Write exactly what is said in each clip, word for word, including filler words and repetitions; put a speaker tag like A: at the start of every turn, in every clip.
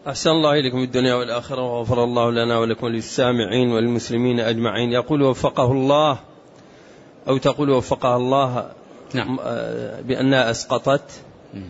A: أحسن الله إليكم الدنيا والآخرة وغفر الله لنا ولكم للسامعين والمسلمين أجمعين. يقول وفقه الله أو تقول وفقها الله.
B: نعم.
A: بأنها أسقطت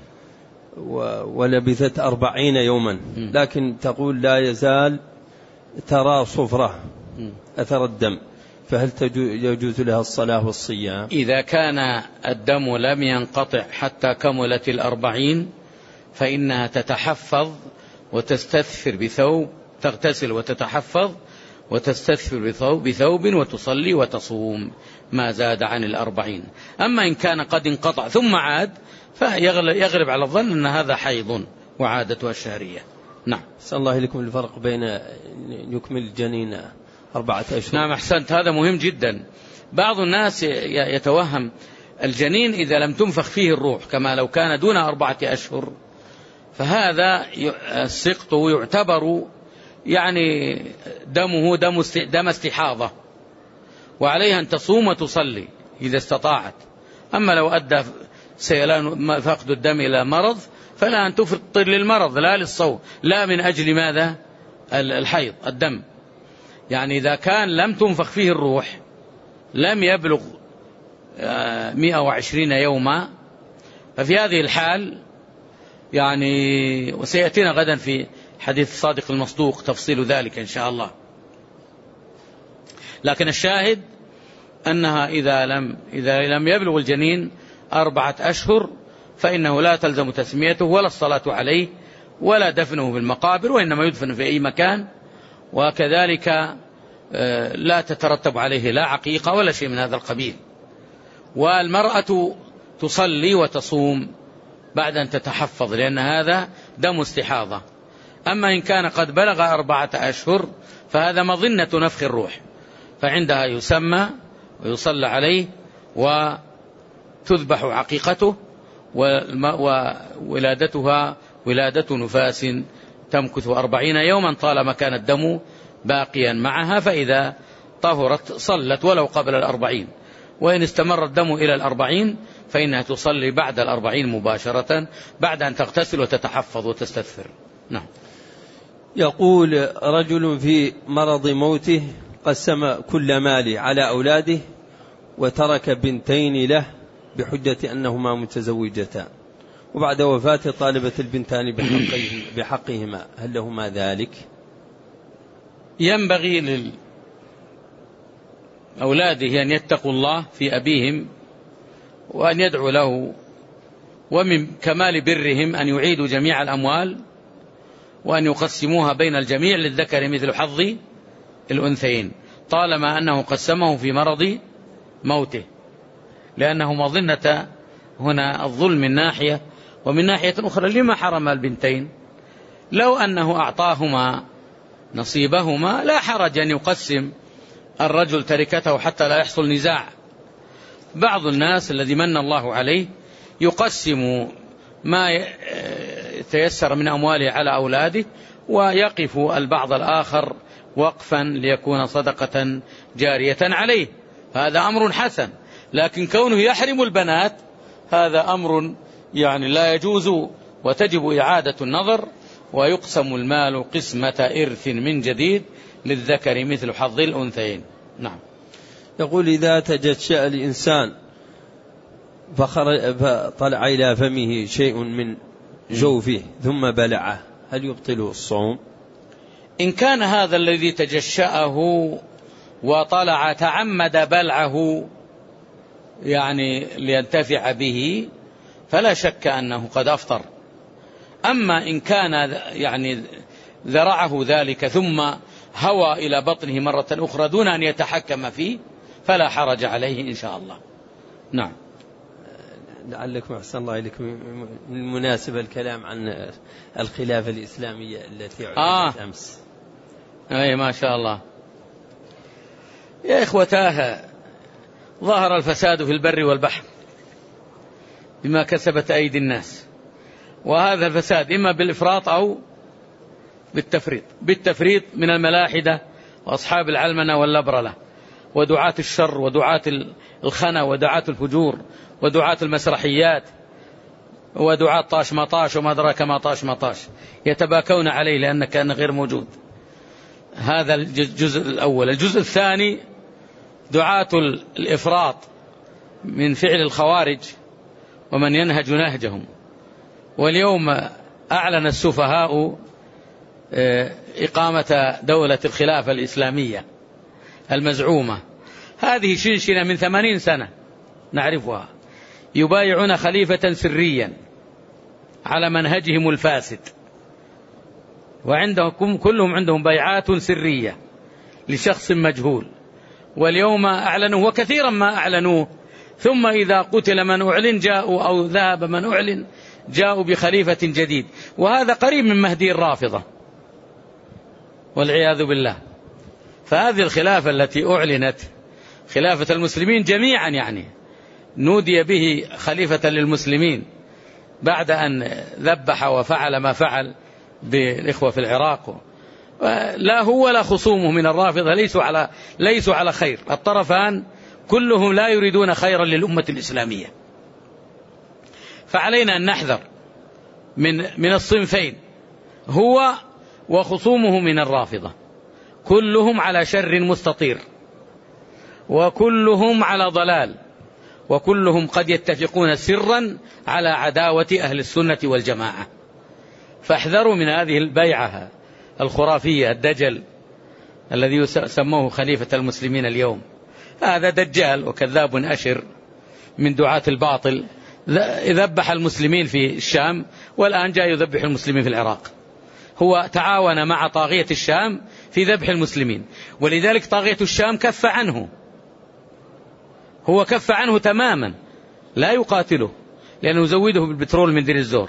A: ولبثت أربعين يوما، لكن تقول لا يزال ترى صفرة أثر الدم، فهل يجوز لها الصلاة والصيام؟
B: إذا كان الدم لم ينقطع حتى كملت الأربعين فإنها تتحفظ وتستثفر بثوب، تغتسل وتتحفظ وتستثفر بثوب, بثوب وتصلي وتصوم ما زاد عن الأربعين. أما إن كان قد انقطع ثم عاد فيغلب على الظن أن هذا حيض وعادتها الشهرية. نعم.
A: أحسن الله لكم الفرق بين يكمل الجنين أربعة أشهر.
B: نعم أحسنت، هذا مهم جدا. بعض الناس يتوهم الجنين إذا لم تنفخ فيه الروح كما لو كان دون أربعة أشهر، فهذا السقط يعتبر يعني دمه دم دم استحاضة، وعليها أن تصوم وتصلي إذا استطاعت. أما لو أدى سيلان فقد الدم إلى مرض فلا أن تفطر للمرض لا للصوم، لا من أجل ماذا؟ الحيض الدم. يعني إذا كان لم تنفخ فيه الروح لم يبلغ مئة وعشرين يوما، ففي هذه الحال يعني وسيأتينا غدا في حديث الصادق المصدوق تفصيل ذلك إن شاء الله. لكن الشاهد أنها إذا لم, إذا لم يبلغ الجنين أربعة أشهر فإنه لا تلزم تسميته ولا الصلاة عليه ولا دفنه في المقابر، وإنما يدفن في أي مكان، وكذلك لا تترتب عليه لا عقيقة ولا شيء من هذا القبيل. والمرأة تصلي وتصوم بعد أن تتحفظ لأن هذا دم استحاضة. أما إن كان قد بلغ أربعة أشهر فهذا مظنة نفخ الروح، فعندها يسمى ويصلى عليه وتذبح عقيقته، وولادتها ولادة نفاس تمكث أربعين يوما طالما كان الدم باقيا معها، فإذا طهرت صلت ولو قبل الأربعين، وإن استمر الدم إلى الأربعين فإنها تصلي بعد الأربعين مباشرة بعد أن تغتسل وتتحفظ وتستثفر. نعم.
A: يقول رجل في مرض موته قسم كل ماله على أولاده وترك بنتين له بحجة أنهما متزوجتان، وبعد وفاته طالبت البنتان بحقهما، هل لهما ذلك؟
B: ينبغي لأولاده أن يتقوا الله في أبيهم وأن يدعوا له، ومن كمال برهم أن يعيدوا جميع الأموال وأن يقسموها بين الجميع للذكر مثل حظ الأنثيين، طالما أنه قسمه في مرض موته، لأنه مظنة هنا الظلم من ناحية، ومن ناحية أخرى لما حرم البنتين؟ لو أنه أعطاهما نصيبهما لا حرج أن يقسم الرجل تركته حتى لا يحصل نزاع. بعض الناس الذي من الله عليه يقسم ما يتيسر من أمواله على أولاده ويقف البعض الآخر وقفا ليكون صدقة جارية عليه، هذا أمر حسن. لكن كونه يحرم البنات هذا أمر يعني لا يجوز، وتجب إعادة النظر ويقسم المال قسمة إرث من جديد للذكر مثل حظ الأنثيين. نعم.
A: يقول إذا تجشأ الإنسان فطلع إلى فمه شيء من جوفه ثم بلعه هل يبطل الصوم؟
B: إن كان هذا الذي تجشأه وطلع تعمد بلعه يعني لينتفع به فلا شك أنه قد أفطر. أما إن كان يعني ذرعه ذلك ثم هوى إلى بطنه مرة أخرى دون أن يتحكم فيه فلا حرج عليه إن شاء الله. نعم.
A: لعلكم أحسن الله إليكم من المناسبة الكلام عن الخلافة الإسلامية التي عرضت آه. أمس.
B: أي ما شاء الله يا إخوتاه، ظهر الفساد في البر والبحر بما كسبت أيدي الناس، وهذا الفساد إما بالإفراط أو بالتفريط. بالتفريط من الملاحدة وأصحاب العلمنة واللبرلة ودعاة الشر ودعاة الخنا ودعاة الفجور ودعاة المسرحيات ودعاة طاش مطاش وما أدراك ما طاش مطاش يتباكون عليه لأنه كان غير موجود. هذا الجزء الأول. الجزء الثاني دعاة الإفراط من فعل الخوارج ومن ينهج نهجهم. واليوم أعلن السفهاء إقامة دولة الخلافة الإسلامية المزعومة. هذه شنشنة من ثمانين سنة نعرفها، يبايعون خليفة سريا على منهجهم الفاسد، وعندهم كلهم عندهم بيعات سرية لشخص مجهول. واليوم أعلنوا وكثيرا ما أعلنوه، ثم إذا قتل من أعلن جاءوا أو ذهب من أعلن جاءوا بخليفة جديد، وهذا قريب من مهدي الرافضة والعياذ بالله. فهذه الخلافة التي أعلنت خلافة المسلمين جميعا، يعني نودي به خليفة للمسلمين بعد أن ذبح وفعل ما فعل بالإخوة في العراق. لا هو ولا خصومه من الرافضة ليسوا على ليسوا على خير، الطرفان كلهم لا يريدون خيرا للأمة الإسلامية. فعلينا أن نحذر من من الصنفين، هو وخصومه من الرافضة، كلهم على شر مستطير، وكلهم على ضلال، وكلهم قد يتفقون سرا على عداوة أهل السنة والجماعة. فاحذروا من هذه البيعة الخرافية، الدجل الذي سموه خليفة المسلمين اليوم. هذا دجال وكذاب أشر من دعاة الباطل، ذبح المسلمين في الشام والآن جاء يذبح المسلمين في العراق. هو تعاون مع طاغية الشام في ذبح المسلمين، ولذلك طاغية الشام كف عنه، هو كف عنه تماما، لا يقاتله لأنه يزوده بالبترول من دير الزور.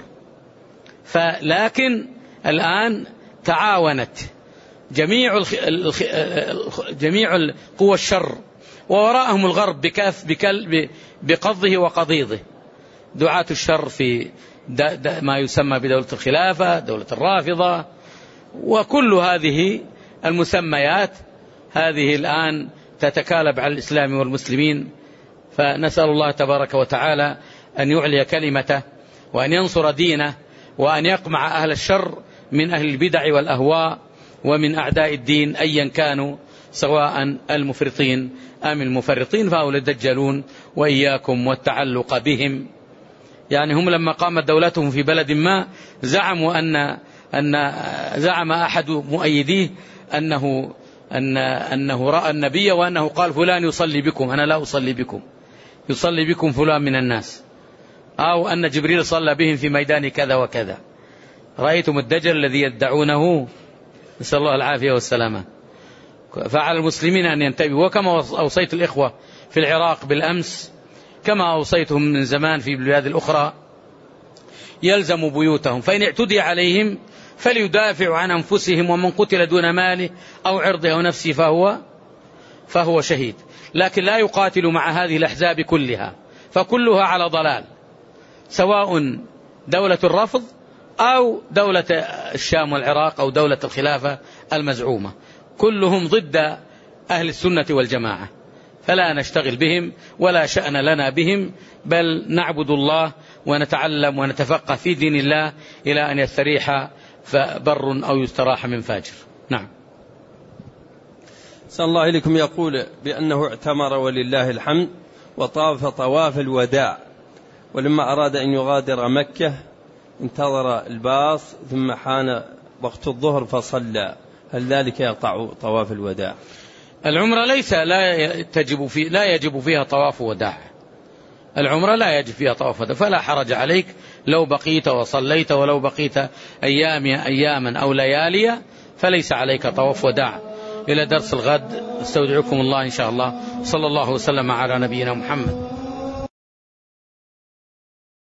B: فلكن الآن تعاونت جميع الخ... الخ... جميع قوى الشر، ووراءهم الغرب بكاف بكل... بقضه وقضيضه، دعاة الشر في دا... دا... ما يسمى بدولة الخلافة، دولة الرافضة، وكل هذه المسميات هذه الآن تتكالب على الإسلام والمسلمين. فنسأل الله تبارك وتعالى أن يعلي كلمته وأن ينصر دينه وأن يقمع أهل الشر من أهل البدع والأهواء ومن أعداء الدين أيا كانوا، سواء المفرطين أم المفرطين، فهؤلاء الدجالون وإياكم والتعلق بهم. يعني هم لما قامت دولتهم في بلد ما زعموا أن أن زعم أحد مؤيديه أنه أن أنه رأى النبي وأنه قال فلان يصلي بكم، أنا لا أصلي بكم، يصلي بكم فلان من الناس، أو أن جبريل صلى بهم في ميدان كذا وكذا. رأيتم الدجل الذي يدعونه، نسأل الله العافية والسلامة. فعلى المسلمين أن ينتبهوا، وكما أوصيت الإخوة في العراق بالأمس، كما أوصيتهم من زمان في البلاد الأخرى، يلزموا بيوتهم، فإن اعتدي عليهم فليدافعوا عن أنفسهم، ومن قتل دون ماله أو عرضه أو نفسه فهو فهو شهيد. لكن لا يقاتل مع هذه الأحزاب كلها، فكلها على ضلال، سواء دولة الرفض أو دولة الشام والعراق أو دولة الخلافة المزعومة، كلهم ضد أهل السنة والجماعة. فلا نشتغل بهم ولا شأن لنا بهم، بل نعبد الله ونتعلم ونتفقه في دين الله إلى أن يستريح بر أو يستراح من فاجر. نعم.
A: صلى الله عليكم يقول بأنه اعتمر ولله الحمد وطاف طواف الوداع، ولما أراد أن يغادر مكة انتظر الباص ثم حان وقت الظهر فصلى، هل ذلك يقطع طواف الوداع؟
B: العمرة ليس لا تجب في لا يجب فيها طواف وداع، العمرة لا يجب فيها طواف وداع، فلا حرج عليك لو بقيت وصليت، ولو بقيت أيام أياما أو ليالي فليس عليك طواف وداع. إلى درس الغد، استودعكم الله إن شاء الله، صلى الله وسلم على نبينا محمد.